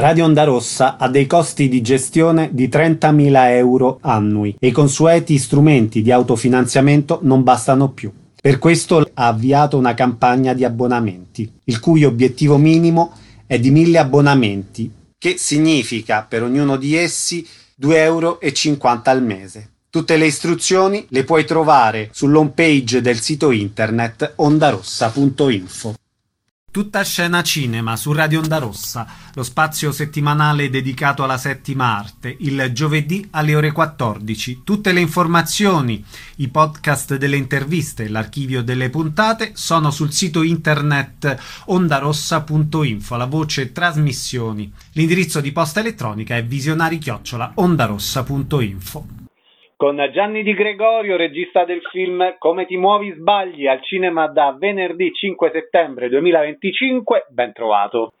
Radio Onda Rossa ha dei costi di gestione di 30.000 euro annui e i consueti strumenti di autofinanziamento non bastano più. Per questo ha avviato una campagna di abbonamenti, il cui obiettivo minimo è di 1.000 abbonamenti, che significa per ognuno di essi 2,50 euro al mese. Tutte le istruzioni le puoi trovare sull'home page del sito internet ondarossa.info. Tutta scena cinema su Radio Onda Rossa, lo spazio settimanale dedicato alla settima arte, il giovedì alle ore 14. Tutte le informazioni, i podcast delle interviste, l'archivio delle puntate sono sul sito internet ondarossa.info, la voce trasmissioni. L'indirizzo di posta elettronica è visionari@ondarossa.info. Con Gianni Di Gregorio, regista del film Come ti muovi sbagli, al cinema da venerdì 5 settembre 2025, ben trovato.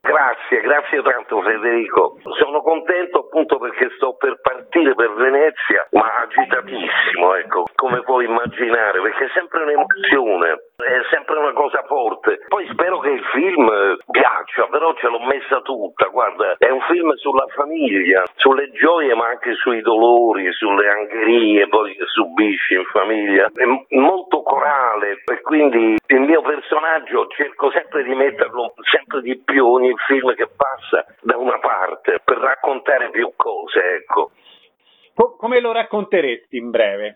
Grazie tanto Federico. Sono contento appunto perché sto per partire per Venezia, ma agitatissimo, ecco, come puoi immaginare, perché è sempre un'emozione, è sempre una cosa forte. Poi spero che il film piaccia, però ce l'ho messa tutta, guarda, è un film sulla famiglia, sulle gioie ma anche sui dolori, sulle angherie poi che subisci in famiglia. È molto corale e quindi il mio personaggio cerco sempre di metterlo sempre di più ogni film che passa da una parte per raccontare più cose, ecco. Come lo racconteresti in breve?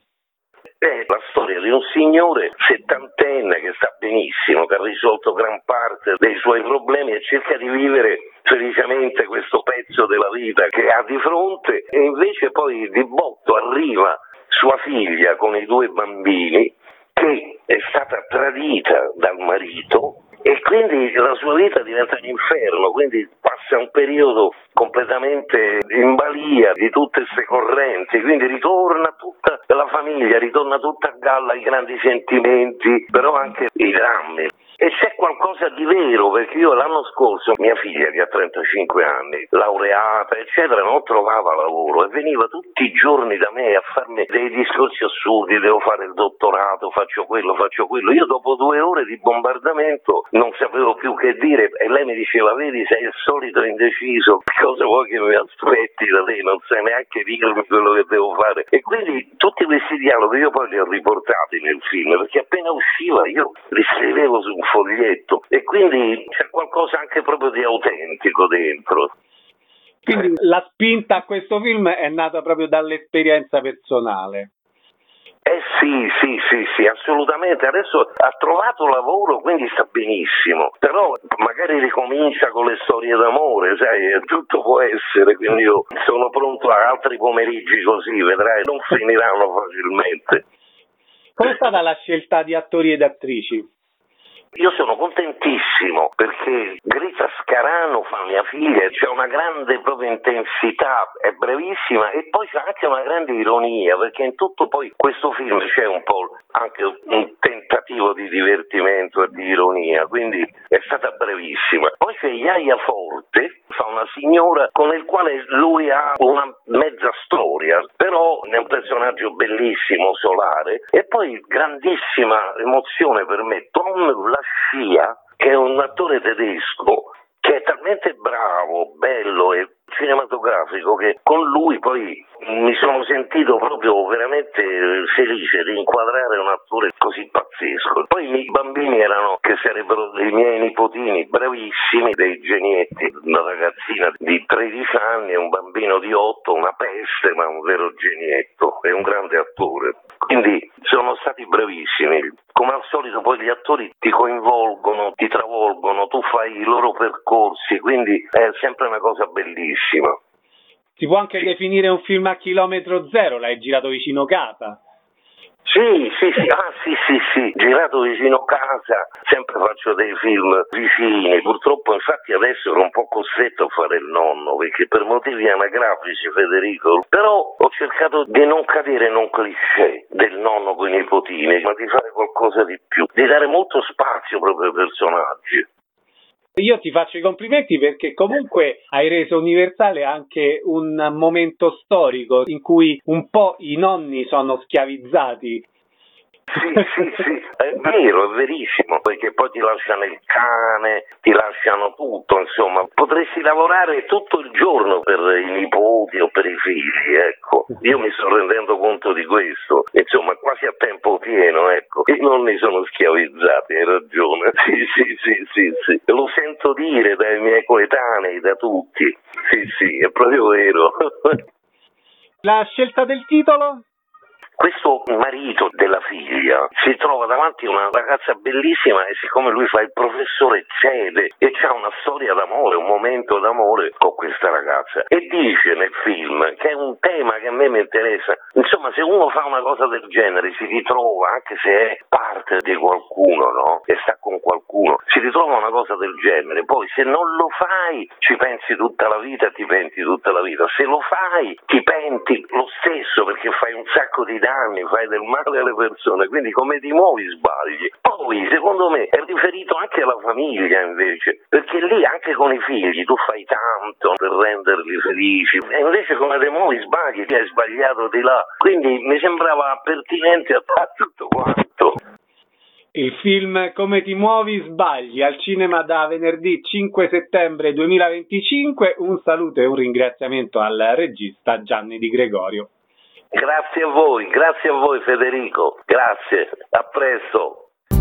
È la storia di un signore settantenne che sta benissimo, che ha risolto gran parte dei suoi problemi e cerca di vivere felicemente questo pezzo della vita che ha di fronte, e invece poi di botto arriva sua figlia con i 2 bambini che è stata tradita dal marito e quindi la sua vita diventa un inferno, quindi passa un periodo completamente in balia di tutte queste correnti, quindi ritorna tutta la famiglia, ritorna tutta a galla i grandi sentimenti, però anche i drammi. E c'è qualcosa di vero, perché io l'anno scorso, mia figlia che ha 35 anni, laureata, eccetera, non trovava lavoro e veniva tutti i giorni da me a farmi dei discorsi assurdi, devo fare il dottorato, faccio quello. Io dopo 2 ore di bombardamento non sapevo più che dire e lei mi diceva, vedi, sei il solito indeciso, cosa vuoi che mi aspetti da te, non sai neanche dirmi quello che devo fare. E quindi tutti questi dialoghi io poi li ho riportati nel film, perché appena usciva io li scrivevo su un foglietto e quindi c'è qualcosa anche proprio di autentico dentro. Quindi la spinta a questo film è nata proprio dall'esperienza personale. Sì, assolutamente. Adesso ha trovato lavoro, quindi sta benissimo. Però magari ricomincia con le storie d'amore, sai, tutto può essere, quindi io sono pronto a altri pomeriggi così, vedrai, non finiranno facilmente. Com'è stata la scelta di attori ed attrici? Io sono contentissimo perché Greta Scarano fa mia figlia, c'è una grande proprio intensità, è brevissima e poi c'è anche una grande ironia, perché in tutto poi questo film c'è un po' anche un tentativo di divertimento e di ironia, quindi è stata brevissima. Poi c'è Yaya Forte, fa una signora con il quale lui ha una mezza storia, però è un personaggio bellissimo, solare, e poi grandissima emozione per me, Tom Lascia, che è un attore tedesco che è talmente bravo, bello e cinematografico che con lui poi mi sono sentito proprio veramente felice di inquadrare un attore così pazzesco. Poi i bambini erano, che sarebbero dei miei nipotini, bravissimi, dei genietti, una ragazzina di 13 anni e un bambino di 8, una peste, ma un vero genietto, è un grande attore. Quindi sono stati bravissimi. Come al solito poi gli attori ti coinvolgono, ti travolgono, tu fai i loro percorsi, quindi è sempre una cosa bellissima. Si può anche definire un film a chilometro zero, l'hai girato vicino casa. Sì, girato vicino casa, sempre faccio dei film vicini, purtroppo infatti adesso ero un po' costretto a fare il nonno, perché per motivi anagrafici, Federico, però ho cercato di non cadere in un cliché del nonno con i nipotini, ma di fare qualcosa di più, di dare molto spazio proprio ai personaggi. Io ti faccio i complimenti perché comunque hai reso universale anche un momento storico in cui un po' i nonni sono schiavizzati. Sì, è vero, è verissimo, perché poi ti lasciano il cane, ti lasciano tutto, insomma, potresti lavorare tutto il giorno per i nipoti o per i figli, ecco. Io mi sto rendendo conto di questo, insomma, quasi a tempo pieno, ecco. I nonni sono schiavizzati, hai ragione. Sì. Lo sento dire dai miei coetanei, da tutti. Sì, è proprio vero. La scelta del titolo? Questo marito della figlia si trova davanti a una ragazza bellissima e siccome lui fa il professore cede e c'ha una storia d'amore, un momento d'amore con questa ragazza e dice nel film che è un tema che a me mi interessa. Insomma, se uno fa una cosa del genere si ritrova, anche se è parte di qualcuno, no? E sta con qualcuno, si ritrova una cosa del genere. Poi se non lo fai ci pensi tutta la vita, ti penti tutta la vita. Se lo fai ti penti lo stesso perché fai un sacco di danni, fai del male alle persone, quindi come ti muovi sbagli. Poi secondo me è riferito anche alla famiglia invece, perché lì anche con i figli tu fai tanto per renderli felici e invece come ti muovi sbagli, ti hai sbagliato di là, quindi mi sembrava pertinente a tutto quanto. Il film Come ti muovi sbagli al cinema da venerdì 5 settembre 2025. Un saluto e un ringraziamento al regista Gianni Di Gregorio. Grazie a voi Federico, grazie, a presto.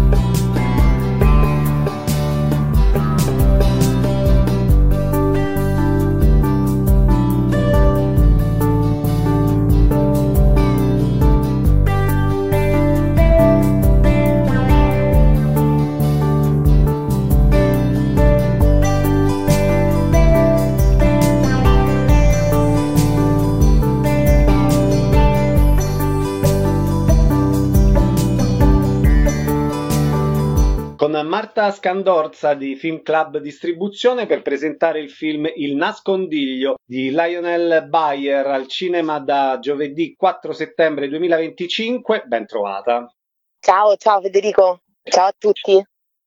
Con Marta Scandorza di Film Club Distribuzione per presentare il film Il nascondiglio di Lionel Bayer al cinema da giovedì 4 settembre 2025. Ben trovata. Ciao Federico, ciao a tutti.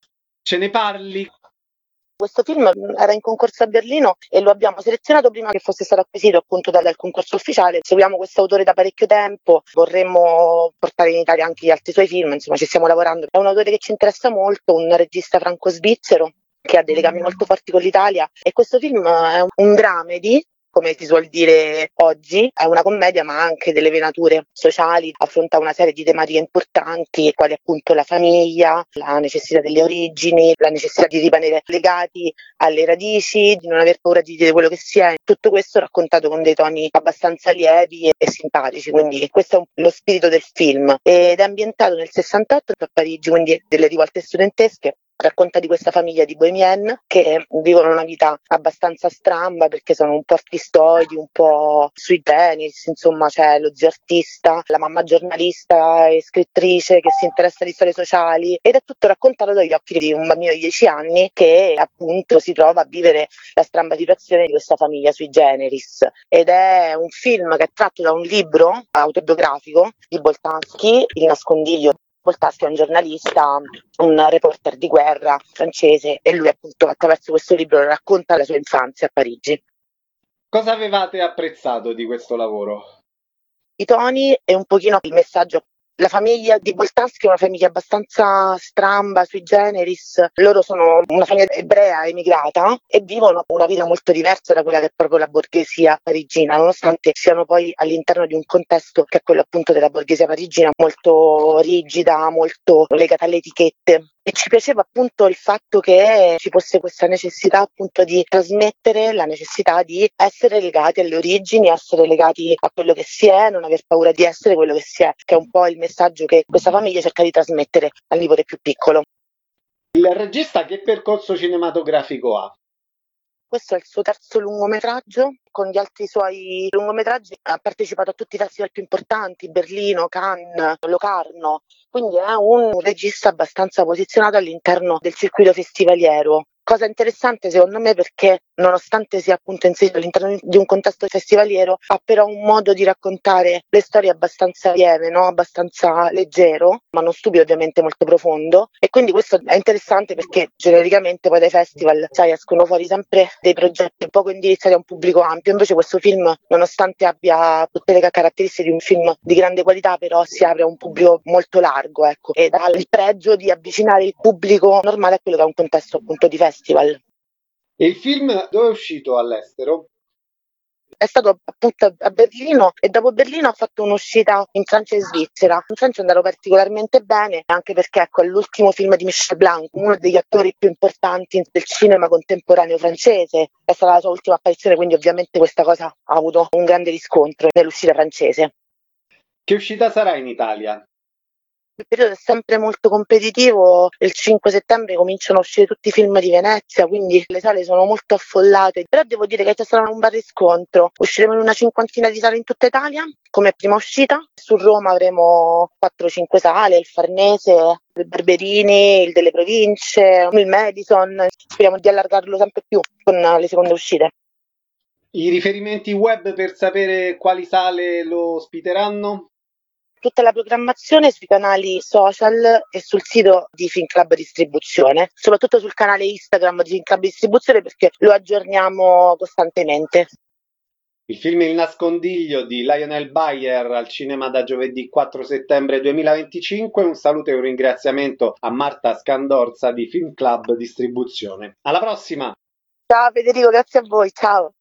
Ce ne parli? Questo film era in concorso a Berlino e lo abbiamo selezionato prima che fosse stato acquisito appunto dal concorso ufficiale. Seguiamo questo autore da parecchio tempo, vorremmo portare in Italia anche gli altri suoi film, insomma ci stiamo lavorando. È un autore che ci interessa molto, un regista franco-svizzero che ha dei legami molto forti con l'Italia e questo film è un dramedy, come si suol dire oggi, è una commedia ma ha anche delle venature sociali, affronta una serie di tematiche importanti quali appunto la famiglia, la necessità delle origini, la necessità di rimanere legati alle radici, di non aver paura di dire quello che si è, tutto questo raccontato con dei toni abbastanza lievi e simpatici, quindi questo è lo spirito del film ed è ambientato nel 68 a Parigi, quindi delle rivolte studentesche. Racconta di questa famiglia di bohemienne che vivono una vita abbastanza stramba perché sono un po' artistoidi, un po' sui generis, insomma c'è lo zio artista, la mamma giornalista e scrittrice che si interessa di storie sociali ed è tutto raccontato dagli occhi di un bambino di 10 anni che appunto si trova a vivere la stramba situazione di questa famiglia sui generis ed è un film che è tratto da un libro autobiografico di Boltanski, Il nascondiglio. Boltanski è un giornalista, un reporter di guerra francese e lui appunto attraverso questo libro racconta la sua infanzia a Parigi. Cosa avevate apprezzato di questo lavoro? I toni e un pochino il messaggio. La famiglia di Boltanski è una famiglia abbastanza stramba, sui generis. Loro sono una famiglia ebrea emigrata e vivono una vita molto diversa da quella che è proprio la borghesia parigina, nonostante siano poi all'interno di un contesto che è quello appunto della borghesia parigina, molto rigida, molto legata alle etichette. E ci piaceva appunto il fatto che ci fosse questa necessità appunto di trasmettere la necessità di essere legati alle origini, essere legati a quello che si è, non aver paura di essere quello che si è, che è un po' il messaggio che questa famiglia cerca di trasmettere al nipote più piccolo. Il regista che percorso cinematografico ha? Questo è il suo terzo lungometraggio, con gli altri suoi lungometraggi ha partecipato a tutti i festival più importanti, Berlino, Cannes, Locarno, quindi è un regista abbastanza posizionato all'interno del circuito festivaliero. Cosa interessante secondo me perché nonostante sia appunto inserito all'interno di un contesto festivaliero ha però un modo di raccontare le storie abbastanza lieve, no? Abbastanza leggero, ma non stupido ovviamente, molto profondo e quindi questo è interessante perché genericamente poi dai festival escono fuori sempre dei progetti poco indirizzati a un pubblico ampio, invece questo film nonostante abbia tutte le caratteristiche di un film di grande qualità però si apre a un pubblico molto largo, ecco, ed ha il pregio di avvicinare il pubblico normale a quello che è un contesto appunto di festival. E il film dove è uscito all'estero? È stato appunto a Berlino e dopo Berlino ha fatto un'uscita in Francia e Svizzera. In Francia è andato particolarmente bene, anche perché ecco, è l'ultimo film di Michel Blanc, uno degli attori più importanti del cinema contemporaneo francese. È stata la sua ultima apparizione, quindi ovviamente questa cosa ha avuto un grande riscontro nell'uscita francese. Che uscita sarà in Italia? Il periodo è sempre molto competitivo, il 5 settembre cominciano a uscire tutti i film di Venezia, quindi le sale sono molto affollate, però devo dire che c'è stato un bel riscontro. Usciremo in una cinquantina di sale in tutta Italia come prima uscita, su Roma avremo 4-5 sale, il Farnese, il Barberini, il delle Province, il Madison, speriamo di allargarlo sempre più con le seconde uscite. I riferimenti web per sapere quali sale lo ospiteranno? Tutta la programmazione sui canali social e sul sito di Film Club Distribuzione, soprattutto sul canale Instagram di Film Club Distribuzione perché lo aggiorniamo costantemente. Il film Il nascondiglio di Lionel Bayer al cinema da giovedì 4 settembre 2025. Un saluto e un ringraziamento a Marta Scandorza di Film Club Distribuzione. Alla prossima! Ciao Federico, grazie a voi, ciao!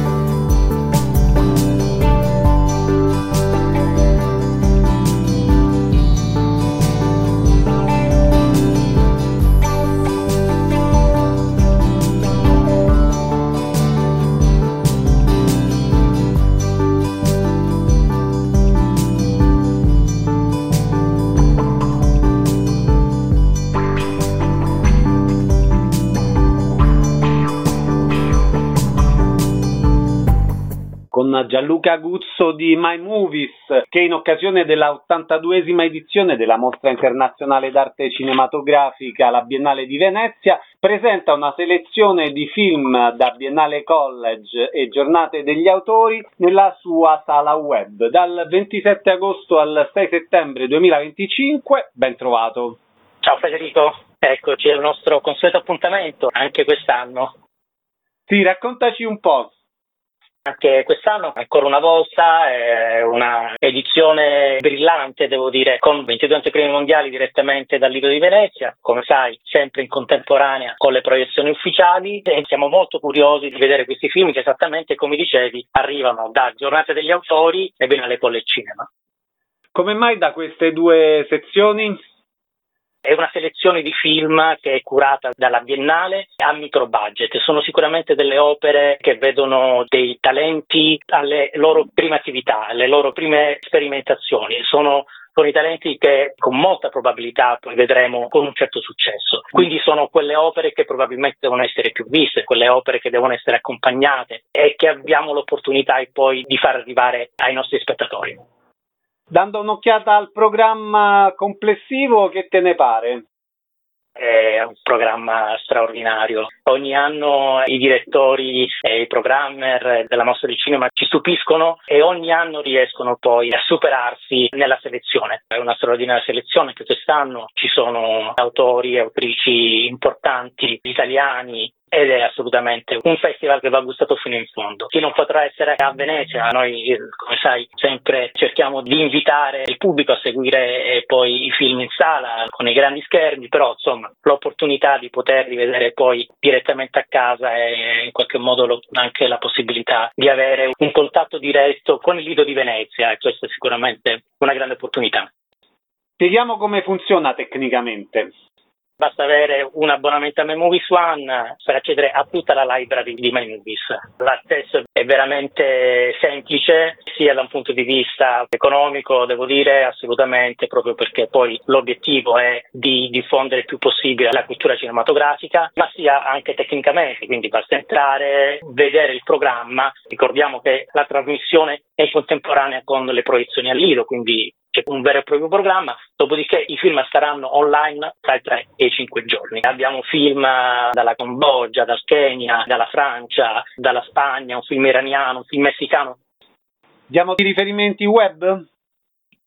Con Gianluca Guzzo di My Movies, che in occasione della 82esima edizione della Mostra Internazionale d'Arte Cinematografica alla Biennale di Venezia, presenta una selezione di film da Biennale College e Giornate degli Autori nella sua sala web. Dal 27 agosto al 6 settembre 2025, ben trovato. Ciao Federico, eccoci al nostro consueto appuntamento, anche quest'anno. Sì, raccontaci un po'. Anche quest'anno, ancora una volta, è una edizione brillante, devo dire, con 22 anteprimi mondiali direttamente dal Lido di Venezia, come sai, sempre in contemporanea con le proiezioni ufficiali, e siamo molto curiosi di vedere questi film che esattamente, come dicevi, arrivano da Giornate degli Autori e Biennale College Cinema. Come mai da queste due sezioni? È una selezione di film che è curata dalla Biennale a micro budget. Sono sicuramente delle opere che vedono dei talenti alle loro prime attività, alle loro prime sperimentazioni. Sono i talenti che con molta probabilità poi vedremo con un certo successo. Quindi sono quelle opere che probabilmente devono essere più viste, quelle opere che devono essere accompagnate e che abbiamo l'opportunità poi di far arrivare ai nostri spettatori. Dando un'occhiata al programma complessivo, che te ne pare? È un programma straordinario. Ogni anno i direttori e i programmer della Mostra di Cinema ci stupiscono e ogni anno riescono poi a superarsi nella selezione. È una straordinaria selezione che quest'anno ci sono autori e autrici importanti italiani ed è assolutamente un festival che va gustato fino in fondo. Chi non potrà essere a Venezia, noi come sai sempre cerchiamo di invitare il pubblico a seguire poi i film in sala con i grandi schermi, però insomma l'opportunità di poterli vedere poi direttamente a casa e in qualche modo anche la possibilità di avere un contatto diretto con il Lido di Venezia, e questa è sicuramente una grande opportunità. Spieghiamo come funziona tecnicamente. Basta avere un abbonamento a My Movies One per accedere a tutta la library di My Movies. L'accesso è veramente semplice, sia da un punto di vista economico, devo dire, assolutamente, proprio perché poi l'obiettivo è di diffondere il più possibile la cultura cinematografica, ma sia anche tecnicamente, quindi basta entrare, vedere il programma. Ricordiamo che la trasmissione è contemporanea con le proiezioni al Lido, quindi c'è un vero e proprio programma, dopodiché i film saranno online tra i 3 e i 5 giorni. Abbiamo film dalla Cambogia, dal Kenya, dalla Francia, dalla Spagna, un film iraniano, un film messicano. Diamo i riferimenti web?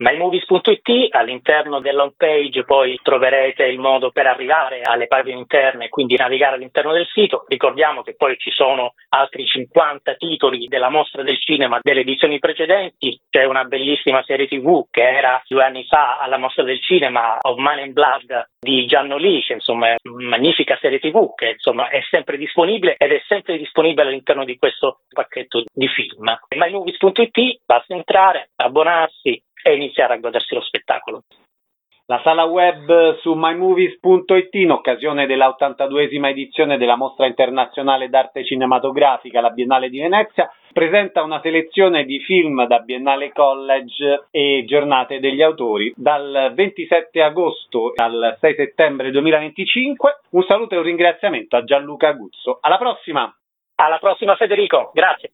mymovies.it. All'interno dell'home page poi troverete il modo per arrivare alle pagine interne e quindi navigare all'interno del sito. Ricordiamo che poi ci sono altri 50 titoli della Mostra del Cinema delle edizioni precedenti. C'è una bellissima serie TV che era 2 anni fa alla Mostra del Cinema, Of Man and Blood di Gianno Lice, insomma è una magnifica serie TV che insomma è sempre disponibile ed è sempre disponibile all'interno di questo pacchetto di film. mymovies.it, basta entrare, abbonarsi e iniziare a godersi lo spettacolo. La sala web su mymovies.it, in occasione della 82esima edizione della Mostra Internazionale d'Arte Cinematografica, la Biennale di Venezia, presenta una selezione di film da Biennale College e Giornate degli Autori dal 27 agosto al 6 settembre 2025. Un saluto e un ringraziamento a Gianluca Guzzo. Alla prossima! Alla prossima Federico, grazie!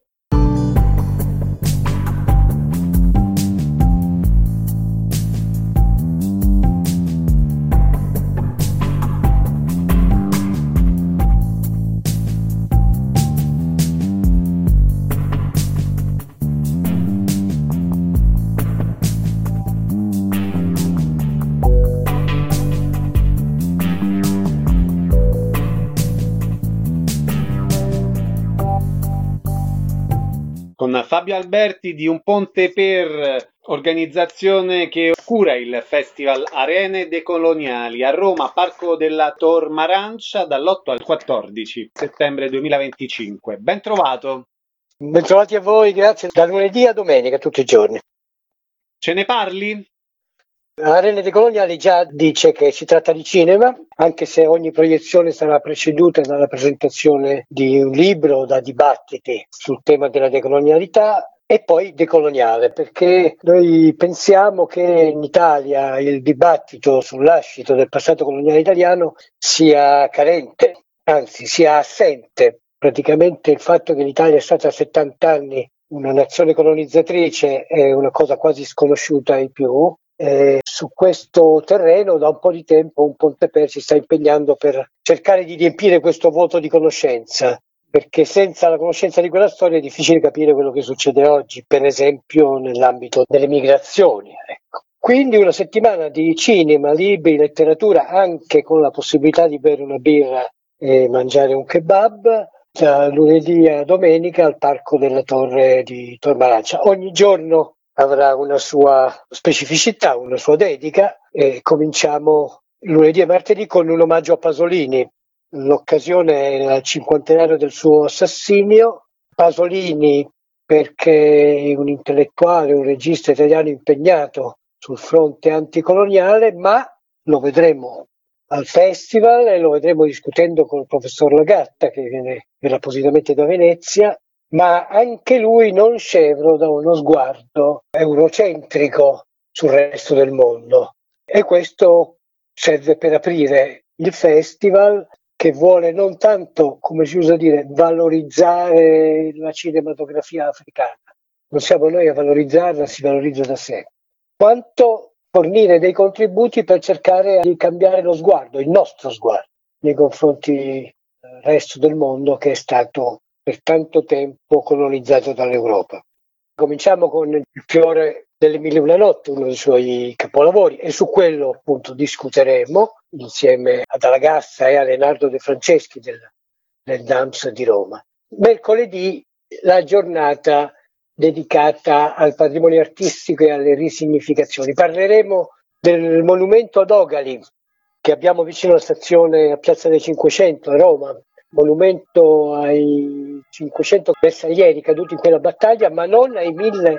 Con Fabio Alberti di Un Ponte Per, organizzazione che cura il Festival Arene Decoloniali a Roma, Parco della Tor Marancia, dall'8 al 14 settembre 2025. Ben trovato. Bentrovati a voi, grazie. Da lunedì a domenica, tutti i giorni. Ce ne parli? Arene Decoloniali già dice che si tratta di cinema, anche se ogni proiezione sarà preceduta dalla presentazione di un libro, da dibattiti sul tema della decolonialità e poi decoloniale, perché noi pensiamo che in Italia il dibattito sul lascito del passato coloniale italiano sia carente, anzi sia assente. Praticamente il fatto che l'Italia è stata a 70 anni una nazione colonizzatrice è una cosa quasi sconosciuta ai più. Su questo terreno da un po' di tempo Un Ponte Per si sta impegnando per cercare di riempire questo vuoto di conoscenza, perché senza la conoscenza di quella storia è difficile capire quello che succede oggi, per esempio nell'ambito delle migrazioni. Ecco. Quindi una settimana di cinema, libri, letteratura, anche con la possibilità di bere una birra e mangiare un kebab, da lunedì a domenica al Parco della Torre di Tor Marancia. Ogni giorno avrà una sua specificità, una sua dedica, e cominciamo lunedì e martedì con un omaggio a Pasolini. L'occasione è il 50° del suo assassinio. Pasolini perché è un intellettuale, un regista italiano impegnato sul fronte anticoloniale, ma lo vedremo al festival e lo vedremo discutendo con il professor Lagatta, che viene appositamente da Venezia, ma anche lui non scevro da uno sguardo eurocentrico sul resto del mondo. E questo serve per aprire il festival, che vuole non tanto, come si usa dire, valorizzare la cinematografia africana. Non siamo noi a valorizzarla, si valorizza da sé, quanto fornire dei contributi per cercare di cambiare lo sguardo, il nostro sguardo, nei confronti del resto del mondo che è stato per tanto tempo colonizzato dall'Europa. Cominciamo con Il fiore delle mille e una notti, uno dei suoi capolavori, e su quello appunto discuteremo insieme ad Alagassa e a Leonardo De Franceschi del DAMS di Roma. Mercoledì la giornata dedicata al patrimonio artistico e alle risignificazioni. Parleremo del monumento ad Ogali che abbiamo vicino alla stazione a Piazza dei 500 a Roma, monumento ai 500 bersaglieri caduti in quella battaglia, ma non ai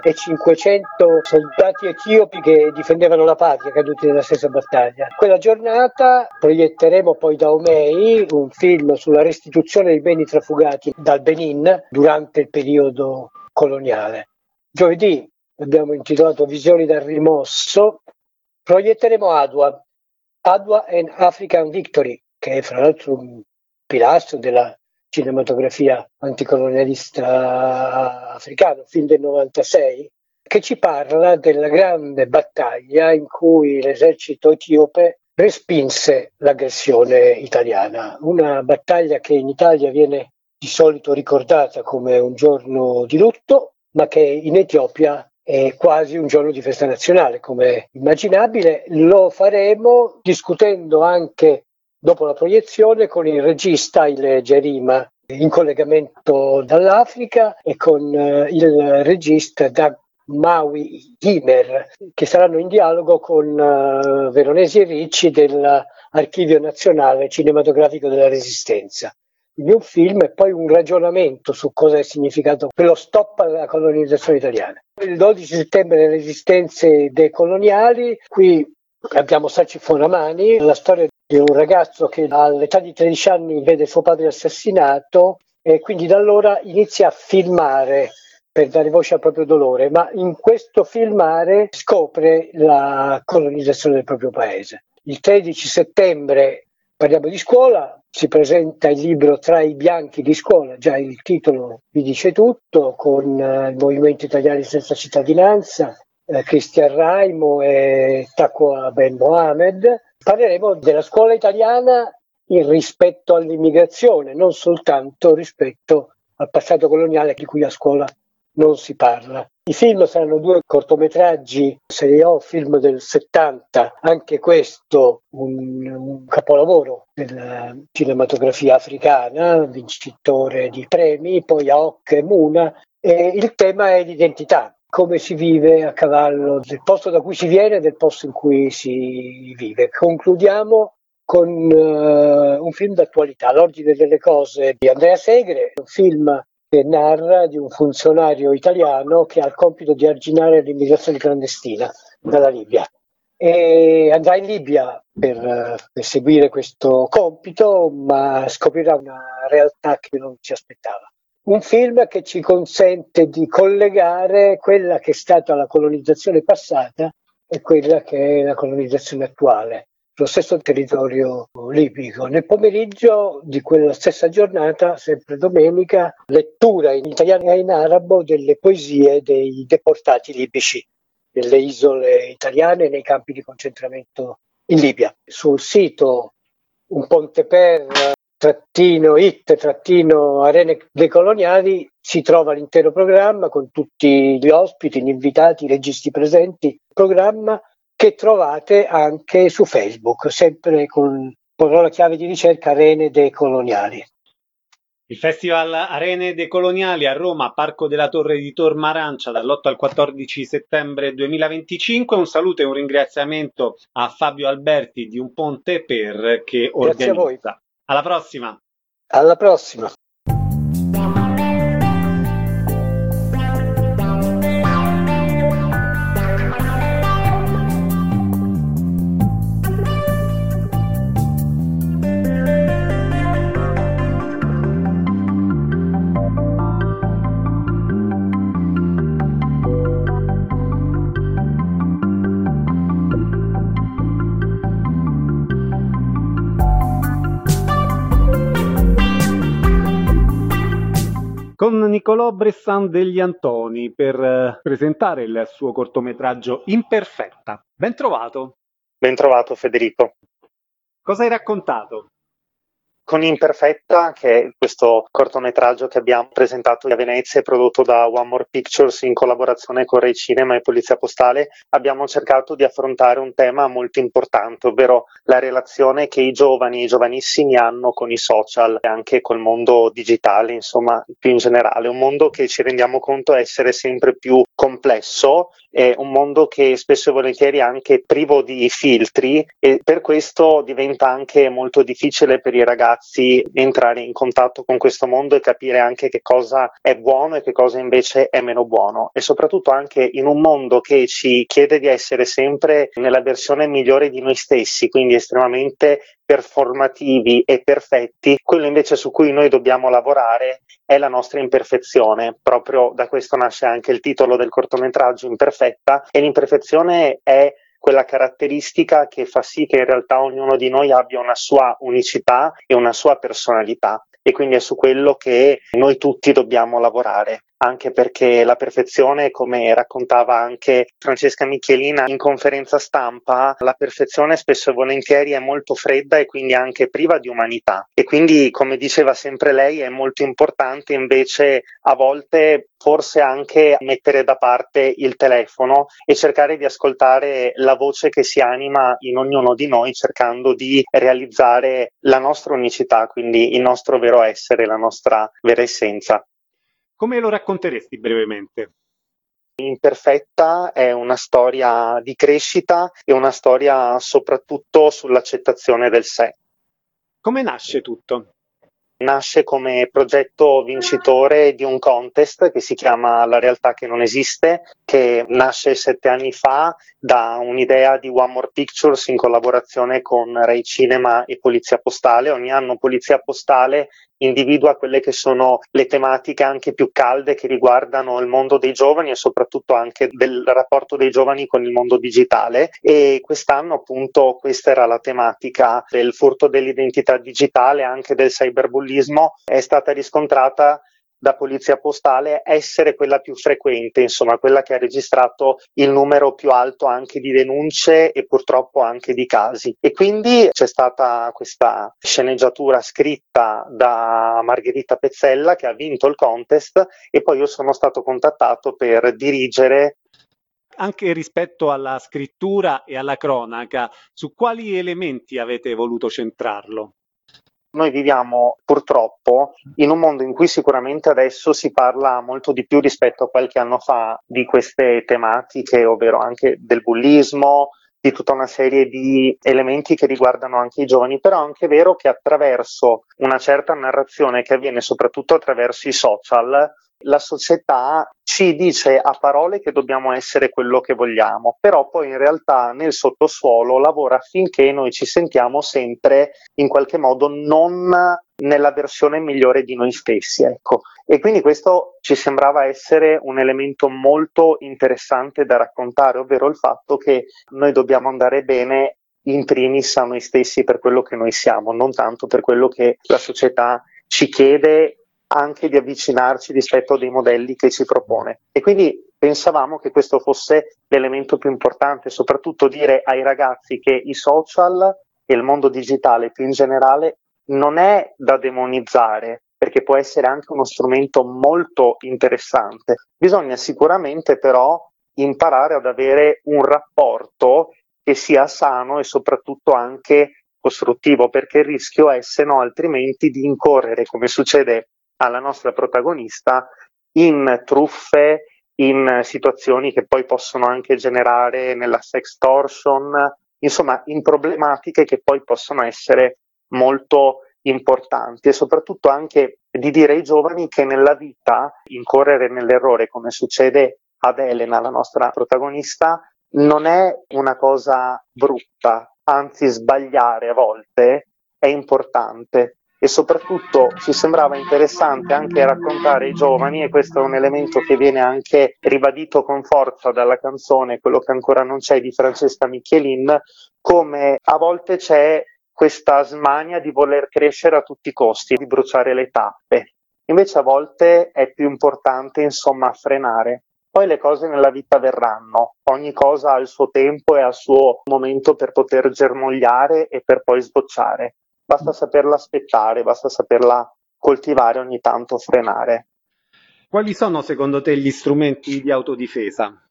1500 soldati etiopi che difendevano la patria caduti nella stessa battaglia. Quella giornata proietteremo poi da Omei un film sulla restituzione dei beni trafugati dal Benin durante il periodo coloniale. Giovedì abbiamo intitolato Visioni dal rimosso, proietteremo Adwa and African Victory, che è fra l'altro un pilastro della cinematografia anticolonialista africana, film del 96, che ci parla della grande battaglia in cui l'esercito etiope respinse l'aggressione italiana. Una battaglia che in Italia viene di solito ricordata come un giorno di lutto, ma che in Etiopia è quasi un giorno di festa nazionale, come immaginabile. Lo faremo discutendo anche dopo la proiezione con il regista Il Gerima, in collegamento dall'Africa, e con il regista Dag Maui Himer, che saranno in dialogo con Veronesi e Ricci dell'Archivio Nazionale Cinematografico della Resistenza. Quindi un film e poi un ragionamento su cosa è significato quello stop alla colonizzazione italiana. Il 12 settembre le resistenze decoloniali, qui abbiamo Saci Fonamani, la storia di un ragazzo che all'età di 13 anni vede suo padre assassinato e quindi da allora inizia a filmare per dare voce al proprio dolore, ma in questo filmare scopre la colonizzazione del proprio paese. Il 13 settembre parliamo di scuola, si presenta il libro Tra i bianchi di scuola, già il titolo vi dice tutto, con il Movimento Italiani Senza Cittadinanza, Cristian Raimo e Taqwa Ben Mohamed. Parleremo della scuola italiana in rispetto all'immigrazione, non soltanto rispetto al passato coloniale di cui a scuola non si parla. I film saranno 2 cortometraggi, serie O, film del 70, anche questo un capolavoro della cinematografia africana, vincitore di premi, poi Aok e Muna, e il tema è l'identità, come si vive a cavallo del posto da cui si viene e del posto in cui si vive. Concludiamo con un film d'attualità, L'ordine delle cose di Andrea Segre, un film che narra di un funzionario italiano che ha il compito di arginare l'immigrazione clandestina dalla Libia. E andrà in Libia per seguire questo compito, ma scoprirà una realtà che non si aspettava. Un film che ci consente di collegare quella che è stata la colonizzazione passata e quella che è la colonizzazione attuale, lo stesso territorio libico. Nel pomeriggio di quella stessa giornata, sempre domenica, lettura in italiano e in arabo delle poesie dei deportati libici nelle isole italiane e nei campi di concentramento in Libia. Sul sito Un Ponte per /it/arene decoloniali si trova l'intero programma con tutti gli ospiti, gli invitati, i registi presenti, programma che trovate anche su Facebook, sempre con parola chiave di ricerca Arene Decoloniali. Il Festival Arene Decoloniali a Roma, Parco della Torre di Tor Marancia, dall'8 al 14 settembre 2025. Un saluto e un ringraziamento a Fabio Alberti di Un Ponte Per che organizza. Grazie a voi. Alla prossima. Alla prossima. Con Nicolò Bressan degli Antoni per presentare il suo cortometraggio Imperfetta. Ben trovato. Ben trovato Federico. Cosa hai raccontato? Con Imperfetta, che è questo cortometraggio che abbiamo presentato a Venezia e prodotto da One More Pictures in collaborazione con Rai Cinema e Polizia Postale, abbiamo cercato di affrontare un tema molto importante, ovvero la relazione che i giovanissimi hanno con i social e anche col mondo digitale, insomma, più in generale. Un mondo che ci rendiamo conto essere sempre più complesso, è un mondo che spesso e volentieri è anche privo di filtri e per questo diventa anche molto difficile per i ragazzi entrare in contatto con questo mondo e capire anche che cosa è buono e che cosa invece è meno buono, e soprattutto anche in un mondo che ci chiede di essere sempre nella versione migliore di noi stessi, quindi estremamente performativi e perfetti. Quello invece su cui noi dobbiamo lavorare è la nostra imperfezione. Proprio da questo nasce anche il titolo del cortometraggio, Imperfetta, e l'imperfezione è quella caratteristica che fa sì che in realtà ognuno di noi abbia una sua unicità e una sua personalità, e quindi è su quello che noi tutti dobbiamo lavorare. anche perché la perfezione, come raccontava anche Francesca Michelina in conferenza stampa, la perfezione spesso e volentieri è molto fredda e quindi anche priva di umanità. E quindi, come diceva sempre lei, è molto importante invece a volte forse anche mettere da parte il telefono e cercare di ascoltare la voce che si anima in ognuno di noi, cercando di realizzare la nostra unicità, quindi il nostro vero essere, la nostra vera essenza. Come lo racconteresti brevemente? Imperfetta è una storia di crescita e una storia soprattutto sull'accettazione del sé. Come nasce tutto? Nasce come progetto vincitore di un contest che si chiama La realtà che non esiste, che nasce 7 anni fa da un'idea di One More Pictures in collaborazione con Rai Cinema e Polizia Postale. Ogni anno Polizia Postale individua quelle che sono le tematiche anche più calde che riguardano il mondo dei giovani e soprattutto anche del rapporto dei giovani con il mondo digitale, e quest'anno appunto questa era la tematica del furto dell'identità digitale, anche del cyberbullismo. È stata riscontrata da Polizia Postale essere quella più frequente, insomma quella che ha registrato il numero più alto anche di denunce e purtroppo anche di casi. E quindi c'è stata questa sceneggiatura scritta da Margherita Pezzella, che ha vinto il contest, e poi io sono stato contattato per dirigere. Anche rispetto alla scrittura e alla cronaca, su quali elementi avete voluto centrarlo? Noi viviamo purtroppo in un mondo in cui sicuramente adesso si parla molto di più rispetto a qualche anno fa di queste tematiche, ovvero anche del bullismo, di tutta una serie di elementi che riguardano anche i giovani, però è anche vero che attraverso una certa narrazione che avviene soprattutto attraverso i social, la società ci dice a parole che dobbiamo essere quello che vogliamo, però poi in realtà nel sottosuolo lavora affinché noi ci sentiamo sempre in qualche modo non nella versione migliore di noi stessi, ecco. E quindi questo ci sembrava essere un elemento molto interessante da raccontare, ovvero il fatto che noi dobbiamo andare bene in primis a noi stessi per quello che noi siamo, non tanto per quello che la società ci chiede anche di avvicinarci rispetto a dei modelli che ci propone. E quindi pensavamo che questo fosse l'elemento più importante, soprattutto dire ai ragazzi che i social e il mondo digitale più in generale non è da demonizzare, perché può essere anche uno strumento molto interessante. Bisogna sicuramente però imparare ad avere un rapporto che sia sano e soprattutto anche costruttivo, perché il rischio è, se no, altrimenti di incorrere, come succede alla nostra protagonista, in truffe, in situazioni che poi possono anche generare nella sextortion, insomma in problematiche che poi possono essere molto importanti, e soprattutto anche di dire ai giovani che nella vita incorrere nell'errore, come succede ad Elena, la nostra protagonista, non è una cosa brutta, anzi sbagliare a volte è importante. E soprattutto ci sembrava interessante anche raccontare ai giovani, e questo è un elemento che viene anche ribadito con forza dalla canzone Quello che ancora non c'è di Francesca Michelin, come a volte c'è questa smania di voler crescere a tutti i costi, di bruciare le tappe. Invece a volte è più importante, insomma, frenare. Poi le cose nella vita verranno, ogni cosa ha il suo tempo e ha il suo momento per poter germogliare e per poi sbocciare. Basta saperla aspettare, basta saperla coltivare, ogni tanto frenare. Quali sono secondo te gli strumenti di autodifesa?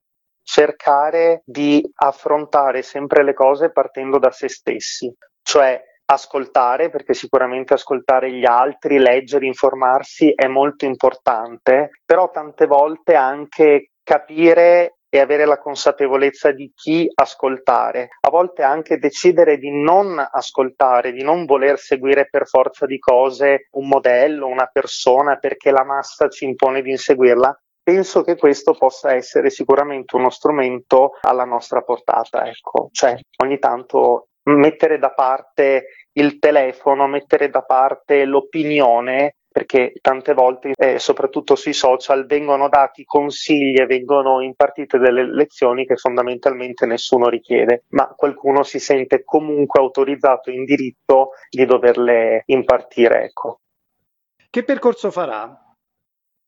Cercare di affrontare sempre le cose partendo da se stessi, cioè ascoltare, perché sicuramente ascoltare gli altri, leggere, informarsi è molto importante, però tante volte anche capire e avere la consapevolezza di chi ascoltare, a volte anche decidere di non ascoltare, di non voler seguire per forza di cose un modello, una persona, perché la massa ci impone di inseguirla. Penso che questo possa essere sicuramente uno strumento alla nostra portata, ecco, cioè ogni tanto mettere da parte il telefono, mettere da parte l'opinione, perché tante volte, soprattutto sui social, vengono dati consigli e vengono impartite delle lezioni che fondamentalmente nessuno richiede, ma qualcuno si sente comunque autorizzato in diritto di doverle impartire, ecco. Che percorso farà?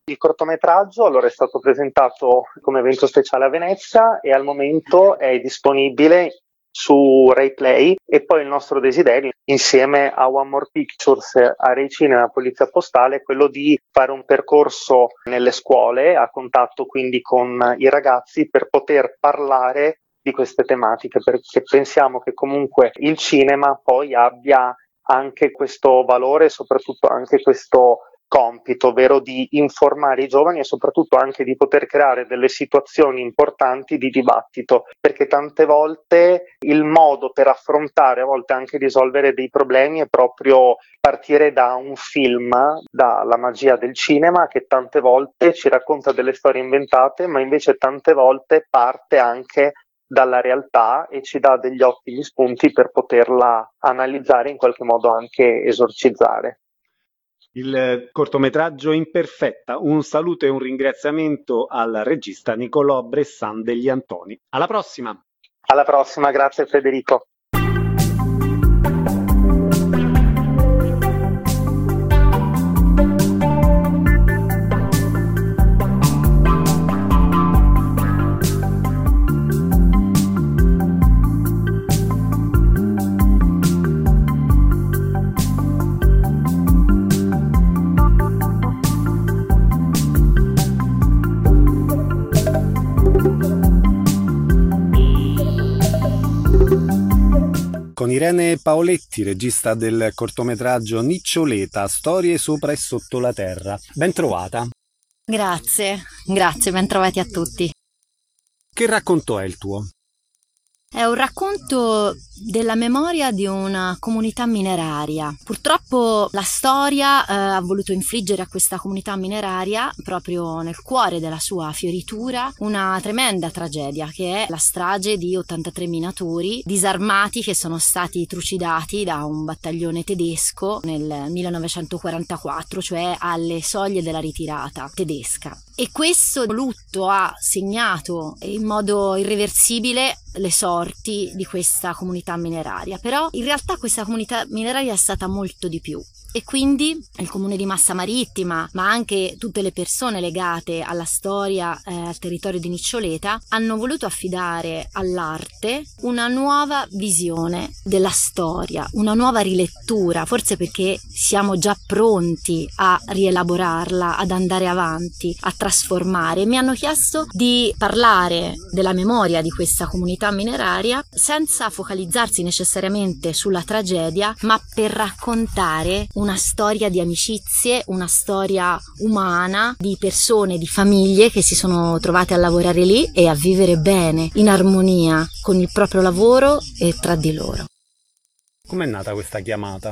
Il cortometraggio allora è stato presentato come evento speciale a Venezia e al momento è disponibile su Rai Play, e poi il nostro desiderio insieme a One More Pictures, a Rai Cinema e a Polizia Postale è quello di fare un percorso nelle scuole a contatto quindi con i ragazzi per poter parlare di queste tematiche, perché pensiamo che comunque il cinema poi abbia anche questo valore e soprattutto anche questo compito, ovvero di informare i giovani e soprattutto anche di poter creare delle situazioni importanti di dibattito, perché tante volte il modo per affrontare, a volte anche risolvere dei problemi, è proprio partire da un film, dalla magia del cinema, che tante volte ci racconta delle storie inventate, ma invece tante volte parte anche dalla realtà e ci dà degli ottimi spunti per poterla analizzare e in qualche modo anche esorcizzare. Il cortometraggio Imperfetta, un saluto e un ringraziamento al regista Nicolò Bressan degli Antoni. Alla prossima! Alla prossima, grazie Federico. Con Irene Paoletti, regista del cortometraggio Niccioleta, storie sopra e sotto la terra. Ben trovata. Grazie, ben trovati a tutti. Che racconto è il tuo? È un racconto della memoria di una comunità mineraria. Purtroppo la storia ha voluto infliggere a questa comunità mineraria, proprio nel cuore della sua fioritura, una tremenda tragedia, che è la strage di 83 minatori disarmati che sono stati trucidati da un battaglione tedesco nel 1944, cioè alle soglie della ritirata tedesca. E questo lutto ha segnato in modo irreversibile le sorti di questa comunità mineraria, però in realtà questa comunità mineraria è stata molto di più. E quindi il comune di Massa Marittima, ma anche tutte le persone legate alla storia, al territorio di Niccioleta, hanno voluto affidare all'arte una nuova visione della storia, una nuova rilettura, forse perché siamo già pronti a rielaborarla, ad andare avanti, a trasformare. Mi hanno chiesto di parlare della memoria di questa comunità mineraria senza focalizzarsi necessariamente sulla tragedia, ma per raccontare una storia di amicizie, una storia umana, di persone, di famiglie che si sono trovate a lavorare lì e a vivere bene, in armonia con il proprio lavoro e tra di loro. Com'è nata questa chiamata?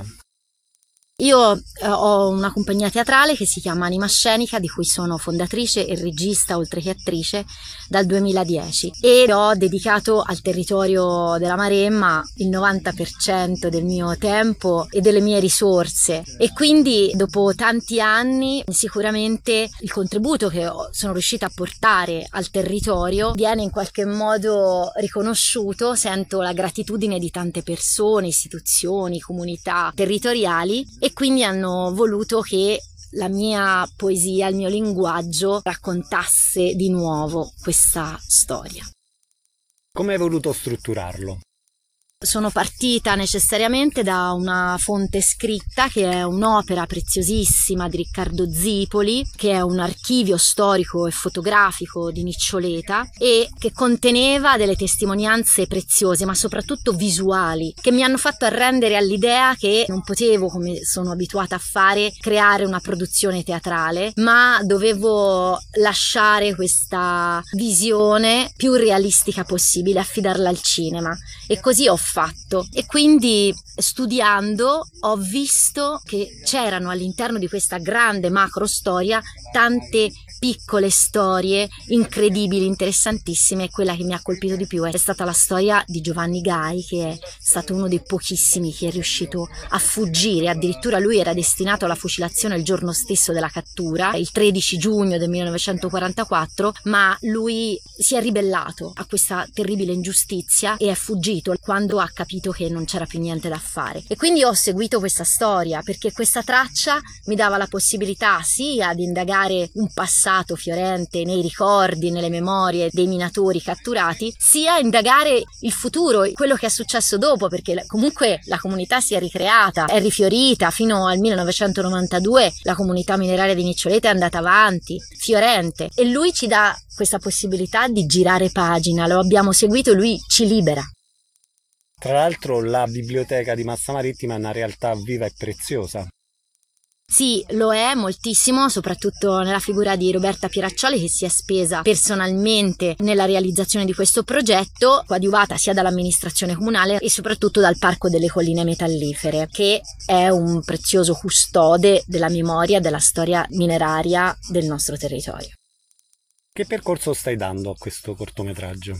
Io ho una compagnia teatrale che si chiama Anima Scenica, di cui sono fondatrice e regista oltre che attrice dal 2010, e ho dedicato al territorio della Maremma il 90% del mio tempo e delle mie risorse, e quindi dopo tanti anni sicuramente il contributo che sono riuscita a portare al territorio viene in qualche modo riconosciuto. Sento la gratitudine di tante persone, istituzioni, comunità territoriali, e quindi hanno voluto che la mia poesia, il mio linguaggio raccontasse di nuovo questa storia. Come hai voluto strutturarlo? Sono partita necessariamente da una fonte scritta che è un'opera preziosissima di Riccardo Zipoli, che è un archivio storico e fotografico di Niccioleta e che conteneva delle testimonianze preziose, ma soprattutto visuali, che mi hanno fatto arrendere all'idea che non potevo, come sono abituata a fare, creare una produzione teatrale, ma dovevo lasciare questa visione più realistica possibile, affidarla al cinema, e così ho fatto. E quindi studiando ho visto che c'erano all'interno di questa grande macro storia tante piccole storie incredibili, interessantissime, e quella che mi ha colpito di più è stata la storia di Giovanni Gai, che è stato uno dei pochissimi che è riuscito a fuggire. Addirittura lui era destinato alla fucilazione il giorno stesso della cattura, il 13 giugno del 1944, ma lui si è ribellato a questa terribile ingiustizia e è fuggito. Quando quando ha capito che non c'era più niente da fare. E quindi ho seguito questa storia perché questa traccia mi dava la possibilità sia di indagare un passato fiorente nei ricordi, nelle memorie dei minatori catturati, sia indagare il futuro, quello che è successo dopo, perché comunque la comunità si è ricreata, è rifiorita. Fino al 1992 la comunità mineraria di Niccioleta è andata avanti, fiorente, e lui ci dà questa possibilità di girare pagina. Lo abbiamo seguito e lui ci libera. Tra l'altro la biblioteca di Massa Marittima è una realtà viva e preziosa. Sì, lo è moltissimo, soprattutto nella figura di Roberta Pieraccioli, che si è spesa personalmente nella realizzazione di questo progetto, coadiuvata sia dall'amministrazione comunale e soprattutto dal Parco delle Colline Metallifere, che è un prezioso custode della memoria, della storia mineraria del nostro territorio. Che percorso stai dando a questo cortometraggio?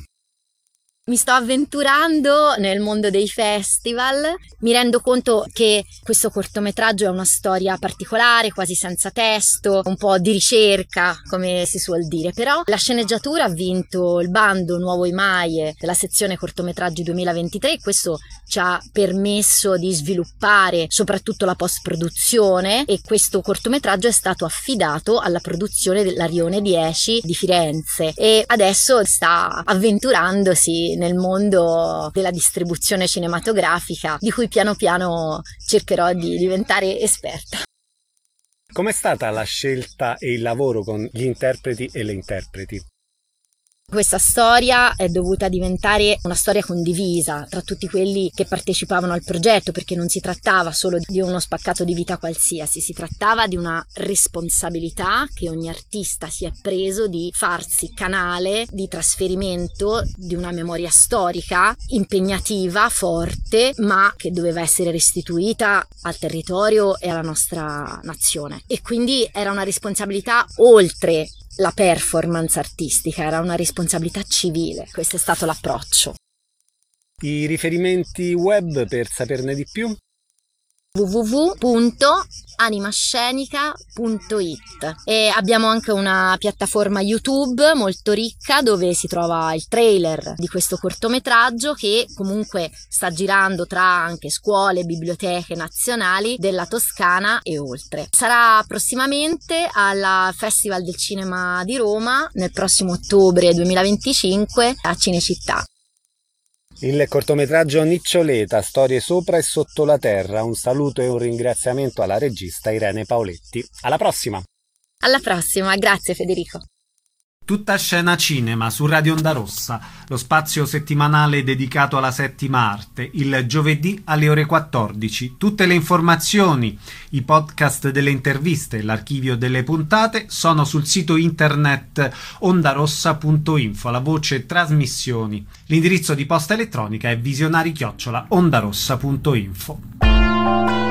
Mi sto avventurando nel mondo dei festival, mi rendo conto che questo cortometraggio è una storia particolare, quasi senza testo, un po' di ricerca, come si suol dire, però la sceneggiatura ha vinto il bando Nuovo Imaie della sezione cortometraggi 2023 e questo ci ha permesso di sviluppare soprattutto la post-produzione, e questo cortometraggio è stato affidato alla produzione dell'Arione 10 di Firenze e adesso sta avventurandosi nel mondo della distribuzione cinematografica, di cui piano piano cercherò di diventare esperta. Com'è stata la scelta e il lavoro con gli interpreti e le interpreti? Questa storia è dovuta diventare una storia condivisa tra tutti quelli che partecipavano al progetto, perché non si trattava solo di uno spaccato di vita qualsiasi, si trattava di una responsabilità che ogni artista si è preso di farsi canale di trasferimento di una memoria storica impegnativa, forte, ma che doveva essere restituita al territorio e alla nostra nazione. E quindi era una responsabilità oltre la performance artistica, era una responsabilità civile. Questo è stato l'approccio. I riferimenti web per saperne di più? www.animascenica.it, e abbiamo anche una piattaforma YouTube molto ricca dove si trova il trailer di questo cortometraggio, che comunque sta girando tra anche scuole e biblioteche nazionali della Toscana e oltre. Sarà prossimamente al Festival del Cinema di Roma nel prossimo ottobre 2025 a Cinecittà. Il cortometraggio Niccioleta, storie sopra e sotto la terra. Un saluto e un ringraziamento alla regista Irene Paoletti. Alla prossima! Alla prossima, grazie Federico. Tutta scena cinema su Radio Onda Rossa, lo spazio settimanale dedicato alla settima arte, il giovedì alle ore 14. Tutte le informazioni, i podcast delle interviste e l'archivio delle puntate sono sul sito internet ondarossa.info, la voce trasmissioni. L'indirizzo di posta elettronica è visionari@ondarossa.info.